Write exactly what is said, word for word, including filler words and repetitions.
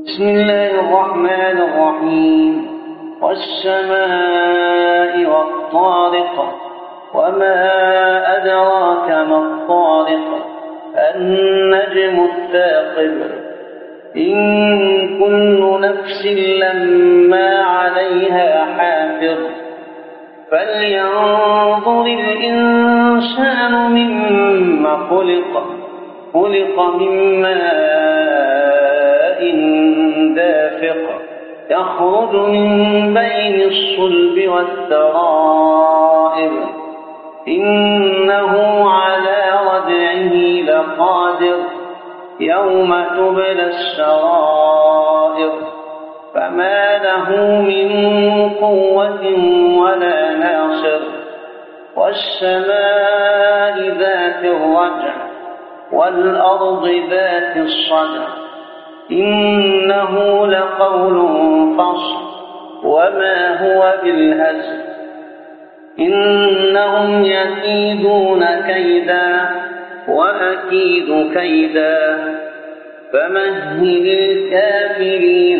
بسم الله الرحمن الرحيم والسماء والطارق وما أدراك ما الطارق النجم الثاقب إن كل نفس لما عليها حافظ فلينظر الإنسان مما خلق خلق من ماء دافق يخرج من بين الصلب والترائب إنه على رجعه لقادر يوم تبلى السرائر فما له من قوة ولا ناصر والسماء ذات الرجع والأرض ذات الصدع إنه لقول فصل وما هو بالهزل إنهم يكيدون كيدا وأكيد كيدا فمهل الكافرين